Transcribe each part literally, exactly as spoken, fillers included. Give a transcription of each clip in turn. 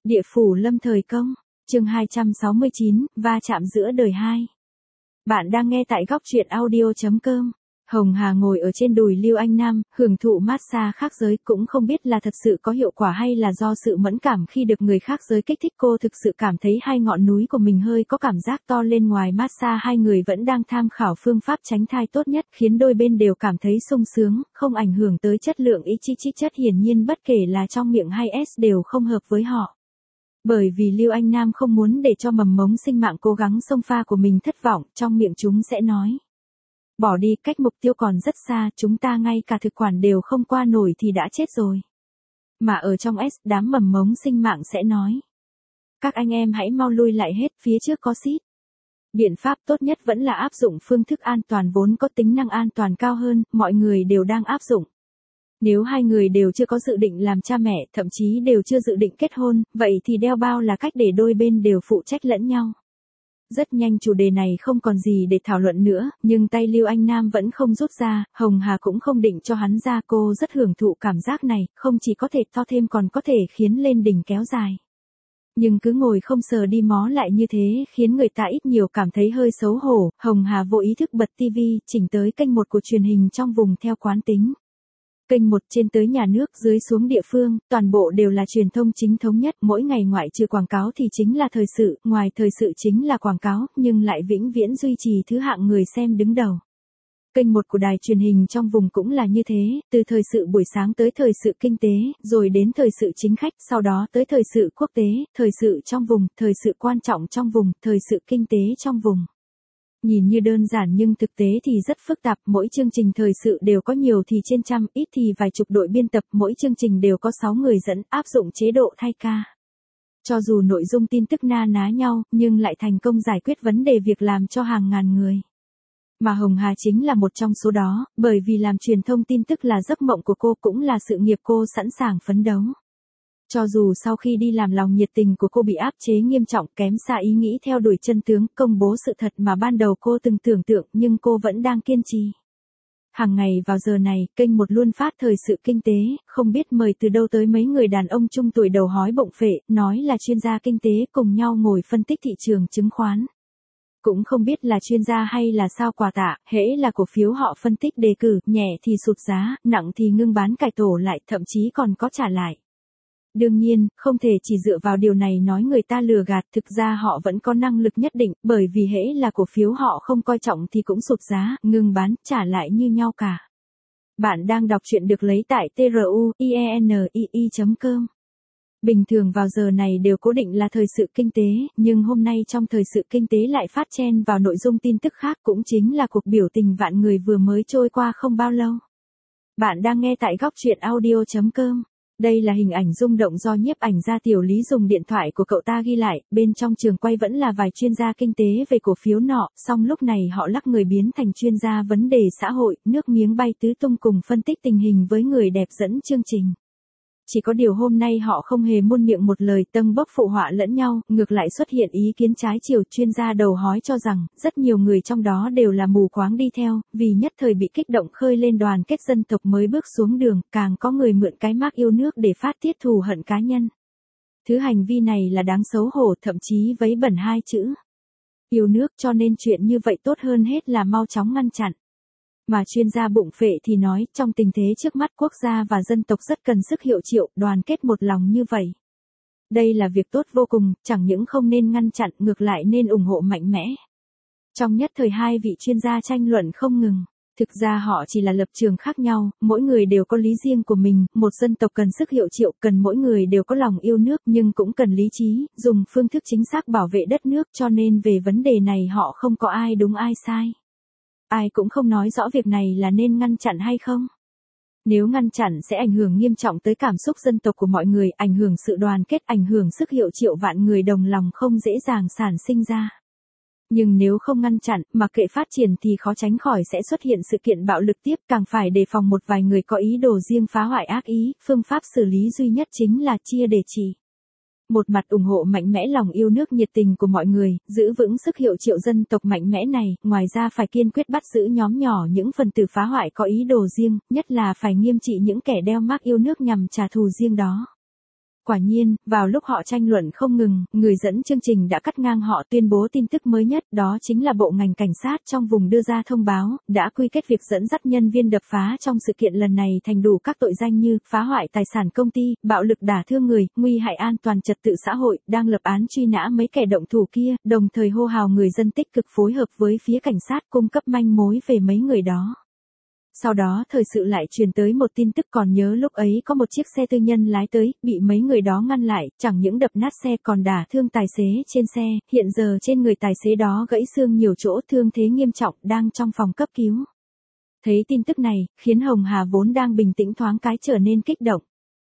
Địa phủ lâm thời công, chương hai trăm sáu mươi chín, va chạm giữa đời hai. Bạn đang nghe tại góc truyện audio chấm com. Hồng Hà ngồi ở trên đùi Lưu Anh Nam, hưởng thụ massage khác giới, cũng không biết là thật sự có hiệu quả hay là do sự mẫn cảm khi được người khác giới kích thích. Cô thực sự cảm thấy hai ngọn núi của mình hơi có cảm giác to lên. Ngoài massage, hai người vẫn đang tham khảo phương pháp tránh thai tốt nhất, khiến đôi bên đều cảm thấy sung sướng, không ảnh hưởng tới chất lượng ý chí chi chất. Hiển nhiên bất kể là trong miệng hay S đều không hợp với họ. Bởi vì Lưu Anh Nam không muốn để cho mầm mống sinh mạng cố gắng xông pha của mình thất vọng, trong miệng chúng sẽ nói: bỏ đi, cách mục tiêu còn rất xa, chúng ta ngay cả thực quản đều không qua nổi thì đã chết rồi. Mà ở trong S, đám mầm mống sinh mạng sẽ nói: các anh em hãy mau lui lại hết, phía trước có xít. Biện pháp tốt nhất vẫn là áp dụng phương thức an toàn vốn có tính năng an toàn cao hơn, mọi người đều đang áp dụng. Nếu hai người đều chưa có dự định làm cha mẹ, thậm chí đều chưa dự định kết hôn, vậy thì đeo bao là cách để đôi bên đều phụ trách lẫn nhau. Rất nhanh chủ đề này không còn gì để thảo luận nữa, nhưng tay Lưu Anh Nam vẫn không rút ra, Hồng Hà cũng không định cho hắn ra. Cô rất hưởng thụ cảm giác này, không chỉ có thể to thêm còn có thể khiến lên đỉnh kéo dài. Nhưng cứ ngồi không sờ đi mó lại như thế khiến người ta ít nhiều cảm thấy hơi xấu hổ. Hồng Hà vô ý thức bật tivi, chỉnh tới kênh một của truyền hình trong vùng theo quán tính. Kênh một trên tới nhà nước, dưới xuống địa phương, toàn bộ đều là truyền thông chính thống nhất, mỗi ngày ngoại trừ quảng cáo thì chính là thời sự, ngoài thời sự chính là quảng cáo, nhưng lại vĩnh viễn duy trì thứ hạng người xem đứng đầu. Kênh một của đài truyền hình trong vùng cũng là như thế, từ thời sự buổi sáng tới thời sự kinh tế, rồi đến thời sự chính khách, sau đó tới thời sự quốc tế, thời sự trong vùng, thời sự quan trọng trong vùng, thời sự kinh tế trong vùng. Nhìn như đơn giản nhưng thực tế thì rất phức tạp, mỗi chương trình thời sự đều có nhiều thì trên trăm, ít thì vài chục đội biên tập, mỗi chương trình đều có sáu người dẫn, áp dụng chế độ thay ca. Cho dù nội dung tin tức na ná nhau, nhưng lại thành công giải quyết vấn đề việc làm cho hàng ngàn người. Mà Hồng Hà chính là một trong số đó, bởi vì làm truyền thông tin tức là giấc mộng của cô, cũng là sự nghiệp cô sẵn sàng phấn đấu. Cho dù sau khi đi làm, lòng nhiệt tình của cô bị áp chế nghiêm trọng, kém xa ý nghĩ theo đuổi chân tướng, công bố sự thật mà ban đầu cô từng tưởng tượng, nhưng cô vẫn đang kiên trì. Hàng ngày vào giờ này, kênh một luôn phát thời sự kinh tế, không biết mời từ đâu tới mấy người đàn ông trung tuổi đầu hói bụng phệ, nói là chuyên gia kinh tế, cùng nhau ngồi phân tích thị trường chứng khoán. Cũng không biết là chuyên gia hay là sao quà tạ, hễ là cổ phiếu họ phân tích đề cử, nhẹ thì sụt giá, nặng thì ngưng bán cải tổ lại, thậm chí còn có trả lại. Đương nhiên, không thể chỉ dựa vào điều này nói người ta lừa gạt, thực ra họ vẫn có năng lực nhất định, bởi vì hễ là cổ phiếu họ không coi trọng thì cũng sụt giá, ngừng bán, trả lại như nhau cả. Bạn đang đọc truyện được lấy tại truyenii chấm com. Bình thường vào giờ này đều cố định là thời sự kinh tế, nhưng hôm nay trong thời sự kinh tế lại phát chen vào nội dung tin tức khác, cũng chính là cuộc biểu tình vạn người vừa mới trôi qua không bao lâu. Bạn đang nghe tại góc truyện audio chấm com. Đây là hình ảnh rung động do nhiếp ảnh gia Tiểu Lý dùng điện thoại của cậu ta ghi lại, bên trong trường quay vẫn là vài chuyên gia kinh tế về cổ phiếu nọ, song lúc này họ lắc người biến thành chuyên gia vấn đề xã hội, nước miếng bay tứ tung cùng phân tích tình hình với người đẹp dẫn chương trình. Chỉ có điều hôm nay họ không hề muôn miệng một lời tâng bốc phụ họa lẫn nhau, ngược lại xuất hiện ý kiến trái chiều. Chuyên gia đầu hói cho rằng, rất nhiều người trong đó đều là mù quáng đi theo, vì nhất thời bị kích động khơi lên đoàn kết dân tộc mới bước xuống đường, càng có người mượn cái mác yêu nước để phát tiết thù hận cá nhân. Thứ hành vi này là đáng xấu hổ, thậm chí vấy bẩn hai chữ yêu nước, cho nên chuyện như vậy tốt hơn hết là mau chóng ngăn chặn. Mà chuyên gia bụng phệ thì nói, trong tình thế trước mắt quốc gia và dân tộc rất cần sức hiệu triệu, đoàn kết một lòng như vậy. Đây là việc tốt vô cùng, chẳng những không nên ngăn chặn, ngược lại nên ủng hộ mạnh mẽ. Trong nhất thời hai vị chuyên gia tranh luận không ngừng. Thực ra họ chỉ là lập trường khác nhau, mỗi người đều có lý riêng của mình, một dân tộc cần sức hiệu triệu, cần mỗi người đều có lòng yêu nước, nhưng cũng cần lý trí, dùng phương thức chính xác bảo vệ đất nước, cho nên về vấn đề này họ không có ai đúng ai sai. Ai cũng không nói rõ việc này là nên ngăn chặn hay không. Nếu ngăn chặn sẽ ảnh hưởng nghiêm trọng tới cảm xúc dân tộc của mọi người, ảnh hưởng sự đoàn kết, ảnh hưởng sức hiệu triệu vạn người đồng lòng không dễ dàng sản sinh ra. Nhưng nếu không ngăn chặn, mặc kệ phát triển thì khó tránh khỏi sẽ xuất hiện sự kiện bạo lực tiếp, càng phải đề phòng một vài người có ý đồ riêng phá hoại ác ý, phương pháp xử lý duy nhất chính là chia để trị. Một mặt ủng hộ mạnh mẽ lòng yêu nước nhiệt tình của mọi người, giữ vững sức hiệu triệu dân tộc mạnh mẽ này, ngoài ra phải kiên quyết bắt giữ nhóm nhỏ những phần tử phá hoại có ý đồ riêng, nhất là phải nghiêm trị những kẻ đeo mác yêu nước nhằm trả thù riêng đó. Quả nhiên, vào lúc họ tranh luận không ngừng, người dẫn chương trình đã cắt ngang họ tuyên bố tin tức mới nhất, đó chính là bộ ngành cảnh sát trong vùng đưa ra thông báo, đã quy kết việc dẫn dắt nhân viên đập phá trong sự kiện lần này thành đủ các tội danh như phá hoại tài sản công ty, bạo lực đả thương người, nguy hại an toàn trật tự xã hội, đang lập án truy nã mấy kẻ động thủ kia, đồng thời hô hào người dân tích cực phối hợp với phía cảnh sát cung cấp manh mối về mấy người đó. Sau đó thời sự lại truyền tới một tin tức, còn nhớ lúc ấy có một chiếc xe tư nhân lái tới, bị mấy người đó ngăn lại, chẳng những đập nát xe còn đả thương tài xế trên xe, hiện giờ trên người tài xế đó gãy xương nhiều chỗ, thương thế nghiêm trọng, đang trong phòng cấp cứu. Thấy tin tức này, khiến Hồng Hà vốn đang bình tĩnh thoáng cái trở nên kích động.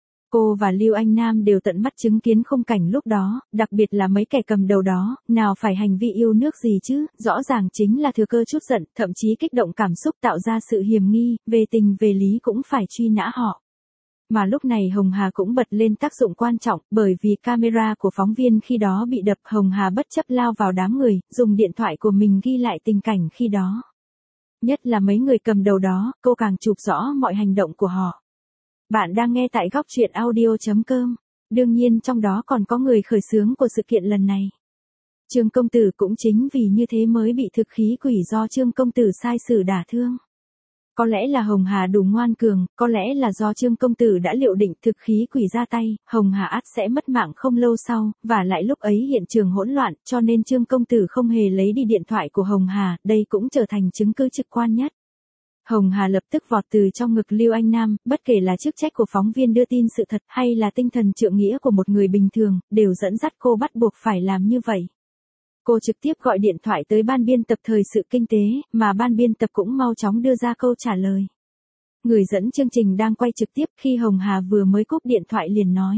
Cô và Lưu Anh Nam đều tận mắt chứng kiến khung cảnh lúc đó, đặc biệt là mấy kẻ cầm đầu đó, nào phải hành vi yêu nước gì chứ, rõ ràng chính là thừa cơ chút giận, thậm chí kích động cảm xúc tạo ra sự hiềm nghi, về tình về lý cũng phải truy nã họ. Mà lúc này Hồng Hà cũng bật lên tác dụng quan trọng, bởi vì camera của phóng viên khi đó bị đập, Hồng Hà bất chấp lao vào đám người, dùng điện thoại của mình ghi lại tình cảnh khi đó. Nhất là mấy người cầm đầu đó, cô càng chụp rõ mọi hành động của họ. Bạn đang nghe tại góc truyện audio chấm com. Đương nhiên trong đó còn có người khởi xướng của sự kiện lần này. Trương công tử cũng chính vì như thế mới bị thực khí quỷ do Trương công tử sai sử đả thương. Có lẽ là Hồng Hà đủ ngoan cường, có lẽ là do Trương công tử đã liệu định thực khí quỷ ra tay, Hồng Hà ắt sẽ mất mạng không lâu sau, và lại lúc ấy hiện trường hỗn loạn, cho nên Trương công tử không hề lấy đi điện thoại của Hồng Hà, đây cũng trở thành chứng cứ trực quan nhất. Hồng Hà lập tức vọt từ trong ngực Lưu Anh Nam, bất kể là chức trách của phóng viên đưa tin sự thật hay là tinh thần trượng nghĩa của một người bình thường, đều dẫn dắt cô bắt buộc phải làm như vậy. Cô trực tiếp gọi điện thoại tới ban biên tập Thời sự Kinh tế, mà ban biên tập cũng mau chóng đưa ra câu trả lời. Người dẫn chương trình đang quay trực tiếp, khi Hồng Hà vừa mới cúp điện thoại liền nói.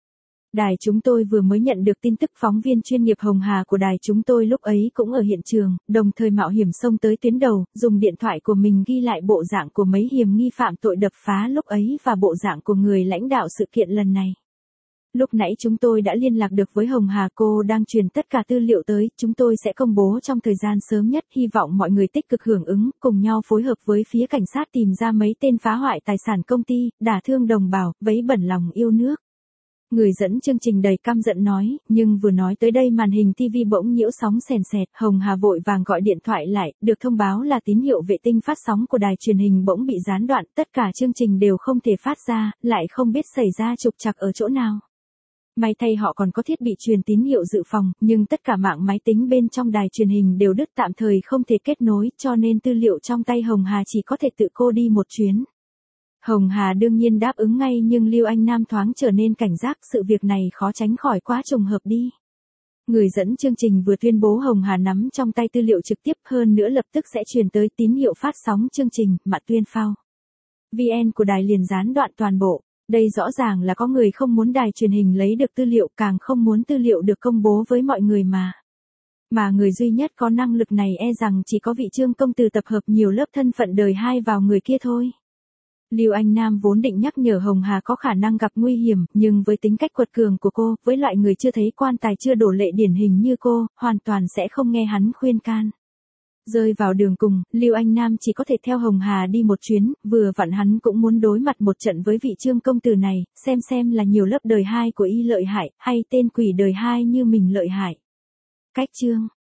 Đài chúng tôi vừa mới nhận được tin tức, phóng viên chuyên nghiệp Hồng Hà của đài chúng tôi lúc ấy cũng ở hiện trường, đồng thời mạo hiểm xông tới tuyến đầu, dùng điện thoại của mình ghi lại bộ dạng của mấy hiềm nghi phạm tội đập phá lúc ấy và bộ dạng của người lãnh đạo sự kiện lần này. Lúc nãy chúng tôi đã liên lạc được với Hồng Hà, cô đang truyền tất cả tư liệu tới, chúng tôi sẽ công bố trong thời gian sớm nhất, hy vọng mọi người tích cực hưởng ứng, cùng nhau phối hợp với phía cảnh sát tìm ra mấy tên phá hoại tài sản công ty, đả thương đồng bào, vấy bẩn lòng yêu nước. Người dẫn chương trình đầy căm giận nói, nhưng vừa nói tới đây màn hình ti vi bỗng nhiễu sóng sèn sẹt, Hồng Hà vội vàng gọi điện thoại lại, được thông báo là tín hiệu vệ tinh phát sóng của đài truyền hình bỗng bị gián đoạn, tất cả chương trình đều không thể phát ra, lại không biết xảy ra trục trặc ở chỗ nào. May thay họ còn có thiết bị truyền tín hiệu dự phòng, nhưng tất cả mạng máy tính bên trong đài truyền hình đều đứt, tạm thời không thể kết nối, cho nên tư liệu trong tay Hồng Hà chỉ có thể tự cô đi một chuyến. Hồng Hà đương nhiên đáp ứng ngay, nhưng Lưu Anh Nam thoáng trở nên cảnh giác, sự việc này khó tránh khỏi quá trùng hợp đi. Người dẫn chương trình vừa tuyên bố Hồng Hà nắm trong tay tư liệu trực tiếp, hơn nữa lập tức sẽ truyền tới tín hiệu phát sóng chương trình, mà tuyên phao. vê en của đài liền gián đoạn toàn bộ. Đây rõ ràng là có người không muốn đài truyền hình lấy được tư liệu, càng không muốn tư liệu được công bố với mọi người mà. Mà người duy nhất có năng lực này e rằng chỉ có vị Trương công tử tập hợp nhiều lớp thân phận đời hai vào người kia thôi. Lưu Anh Nam vốn định nhắc nhở Hồng Hà có khả năng gặp nguy hiểm, nhưng với tính cách quật cường của cô, với loại người chưa thấy quan tài chưa đổ lệ điển hình như cô, hoàn toàn sẽ không nghe hắn khuyên can. Rơi vào đường cùng, Lưu Anh Nam chỉ có thể theo Hồng Hà đi một chuyến, vừa vặn hắn cũng muốn đối mặt một trận với vị Trương công tử này, xem xem là nhiều lớp đời hai của y lợi hại, hay tên quỷ đời hai như mình lợi hại. Cách chương